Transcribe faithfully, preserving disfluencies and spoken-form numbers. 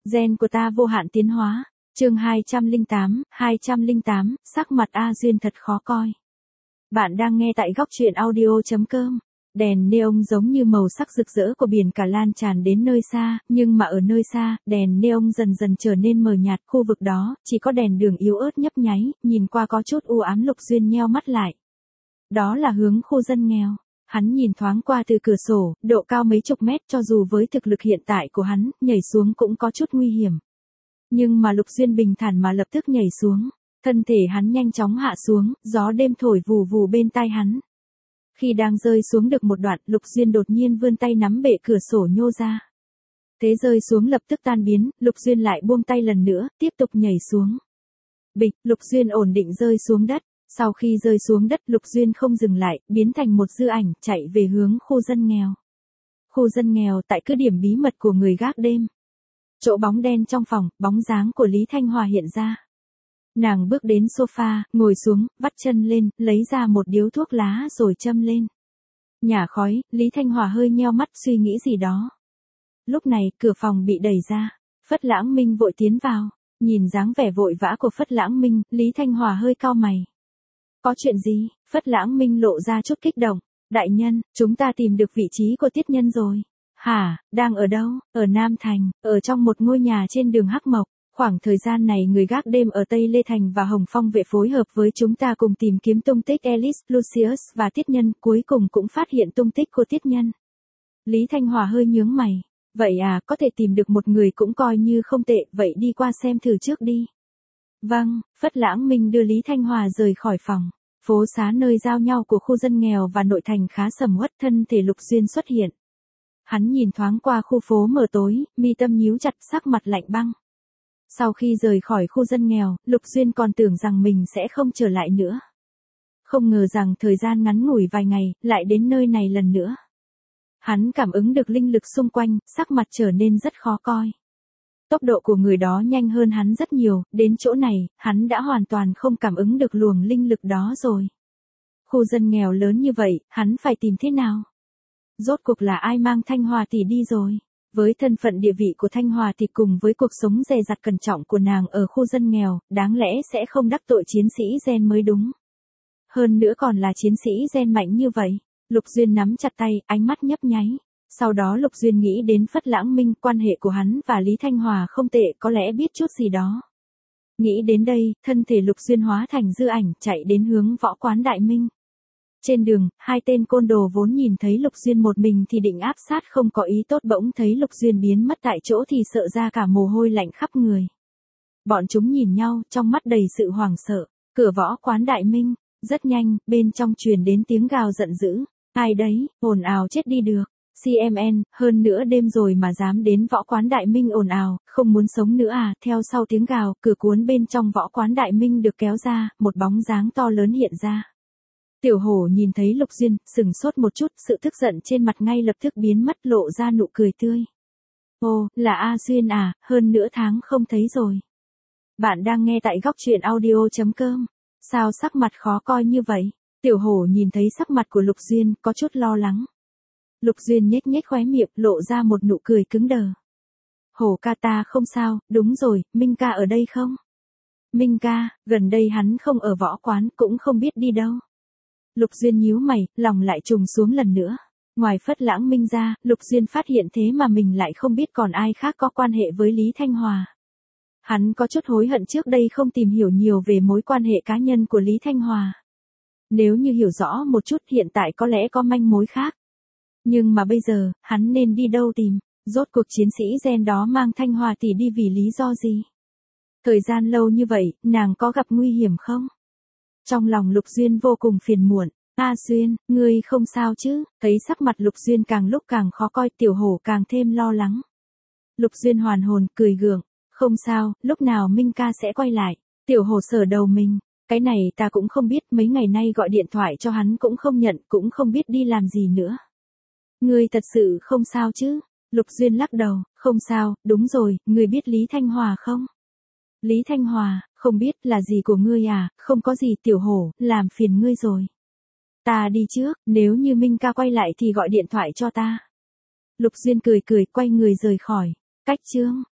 Gen của ta vô hạn tiến hóa. Chương hai trăm lẻ tám, hai trăm lẻ tám, sắc mặt A Duyên thật khó coi. Bạn đang nghe tại góc truyện audio chấm com. Đèn neon giống như màu sắc rực rỡ của biển cả lan tràn đến nơi xa, nhưng mà ở nơi xa, đèn neon dần dần trở nên mờ nhạt, khu vực đó chỉ có đèn đường yếu ớt nhấp nháy, nhìn qua có chút u ám. Lục Duyên nheo mắt lại. Đó là hướng khu dân nghèo. Hắn nhìn thoáng qua từ cửa sổ, độ cao mấy chục mét, cho dù với thực lực hiện tại của hắn, nhảy xuống cũng có chút nguy hiểm. Nhưng mà Lục Duyên bình thản mà lập tức nhảy xuống. Thân thể hắn nhanh chóng hạ xuống, gió đêm thổi vù vù bên tai hắn. Khi đang rơi xuống được một đoạn, Lục Duyên đột nhiên vươn tay nắm bệ cửa sổ nhô ra. Thế rơi xuống lập tức tan biến, Lục Duyên lại buông tay lần nữa, tiếp tục nhảy xuống. Bịch, Lục Duyên ổn định rơi xuống đất. Sau khi rơi xuống đất, Lục Duyên không dừng lại, biến thành một dư ảnh, chạy về hướng khu dân nghèo. Khu dân nghèo tại cứ điểm bí mật của người gác đêm. Chỗ bóng đen trong phòng, bóng dáng của Lý Thanh Hòa hiện ra. Nàng bước đến sofa, ngồi xuống, vắt chân lên, lấy ra một điếu thuốc lá rồi châm lên. Nhả khói, Lý Thanh Hòa hơi nheo mắt suy nghĩ gì đó. Lúc này, cửa phòng bị đẩy ra. Phất Lãng Minh vội tiến vào. Nhìn dáng vẻ vội vã của Phất Lãng Minh, Lý Thanh Hòa hơi cau mày. Có chuyện gì? Phất Lãng Minh lộ ra chút kích động. Đại nhân, chúng ta tìm được vị trí của Tiết Nhân rồi. Hả, đang ở đâu? Ở Nam Thành, ở trong một ngôi nhà trên đường Hắc Mộc. Khoảng thời gian này người gác đêm ở Tây Lê Thành và Hồng Phong vệ phối hợp với chúng ta cùng tìm kiếm tung tích Alice, Lucius và Tiết Nhân, cuối cùng cũng phát hiện tung tích của Tiết Nhân. Lý Thanh Hòa hơi nhướng mày. Vậy à, có thể tìm được một người cũng coi như không tệ, vậy đi qua xem thử trước đi. Vâng, Phất Lãng Minh đưa Lý Thanh Hòa rời khỏi phòng. Phố xá nơi giao nhau của khu dân nghèo và nội thành khá sầm uất, thân thể Lục Duyên xuất hiện. Hắn nhìn thoáng qua khu phố mờ tối, mi tâm nhíu chặt, sắc mặt lạnh băng. Sau khi rời khỏi khu dân nghèo, Lục Duyên còn tưởng rằng mình sẽ không trở lại nữa. Không ngờ rằng thời gian ngắn ngủi vài ngày, lại đến nơi này lần nữa. Hắn cảm ứng được linh lực xung quanh, sắc mặt trở nên rất khó coi. Tốc độ của người đó nhanh hơn hắn rất nhiều, đến chỗ này, hắn đã hoàn toàn không cảm ứng được luồng linh lực đó rồi. Khu dân nghèo lớn như vậy, hắn phải tìm thế nào? Rốt cuộc là ai mang Thanh Hòa tỷ đi rồi? Với thân phận địa vị của Thanh Hòa thì cùng với cuộc sống dè dặt cẩn trọng của nàng ở khu dân nghèo, đáng lẽ sẽ không đắc tội chiến sĩ gen mới đúng. Hơn nữa còn là chiến sĩ gen mạnh như vậy. Lục Duyên nắm chặt tay, ánh mắt nhấp nháy. Sau đó Lục Duyên nghĩ đến Phất Lãng Minh, quan hệ của hắn và Lý Thanh Hòa không tệ, có lẽ biết chút gì đó. Nghĩ đến đây, thân thể Lục Duyên hóa thành dư ảnh, chạy đến hướng võ quán Đại Minh. Trên đường, hai tên côn đồ vốn nhìn thấy Lục Duyên một mình thì định áp sát không có ý tốt, bỗng thấy Lục Duyên biến mất tại chỗ thì sợ ra cả mồ hôi lạnh khắp người. Bọn chúng nhìn nhau, trong mắt đầy sự hoảng sợ. Cửa võ quán Đại Minh, rất nhanh, bên trong truyền đến tiếng gào giận dữ. Ai đấy, ồn ào chết đi được. xê em en, hơn nữa đêm rồi mà dám đến võ quán Đại Minh ồn ào, không muốn sống nữa à? Theo sau tiếng gào, cửa cuốn bên trong võ quán Đại Minh được kéo ra, một bóng dáng to lớn hiện ra. Tiểu Hổ nhìn thấy Lục Duyên, sừng sốt một chút, sự tức giận trên mặt ngay lập tức biến mất, lộ ra nụ cười tươi. Ồ, là A Duyên à, hơn nửa tháng không thấy rồi. Bạn đang nghe tại góc truyện audio chấm com. Sao sắc mặt khó coi như vậy? Tiểu Hổ nhìn thấy sắc mặt của Lục Duyên, có chút lo lắng. Lục Duyên nhếch nhếch khóe miệng, lộ ra một nụ cười cứng đờ. Hổ ca ta không sao, đúng rồi, Minh ca ở đây không? Minh ca, gần đây hắn không ở võ quán, cũng không biết đi đâu. Lục Duyên nhíu mày, lòng lại trùng xuống lần nữa. Ngoài Phất Lãng Minh ra, Lục Duyên phát hiện thế mà mình lại không biết còn ai khác có quan hệ với Lý Thanh Hòa. Hắn có chút hối hận trước đây không tìm hiểu nhiều về mối quan hệ cá nhân của Lý Thanh Hòa. Nếu như hiểu rõ một chút hiện tại có lẽ có manh mối khác. Nhưng mà bây giờ, hắn nên đi đâu tìm? Rốt cuộc chiến sĩ gen đó mang Thanh Hòa tỷ đi vì lý do gì? Thời gian lâu như vậy, nàng có gặp nguy hiểm không? Trong lòng Lục Duyên vô cùng phiền muộn. A Duyên, ngươi không sao chứ? Thấy sắc mặt Lục Duyên càng lúc càng khó coi, Tiểu Hổ càng thêm lo lắng. Lục Duyên hoàn hồn, cười gượng. Không sao, lúc nào Minh ca sẽ quay lại? Tiểu Hổ sờ đầu mình. Cái này ta cũng không biết, mấy ngày nay gọi điện thoại cho hắn cũng không nhận, cũng không biết đi làm gì nữa. Ngươi thật sự không sao chứ? Lục Duyên lắc đầu, không sao, đúng rồi, ngươi biết Lý Thanh Hòa không? Lý Thanh Hòa, không biết là gì của ngươi à, không có gì. Tiểu Hổ, làm phiền ngươi rồi. Ta đi trước, nếu như Minh ca quay lại thì gọi điện thoại cho ta. Lục Duyên cười cười, quay người rời khỏi. Cách chương.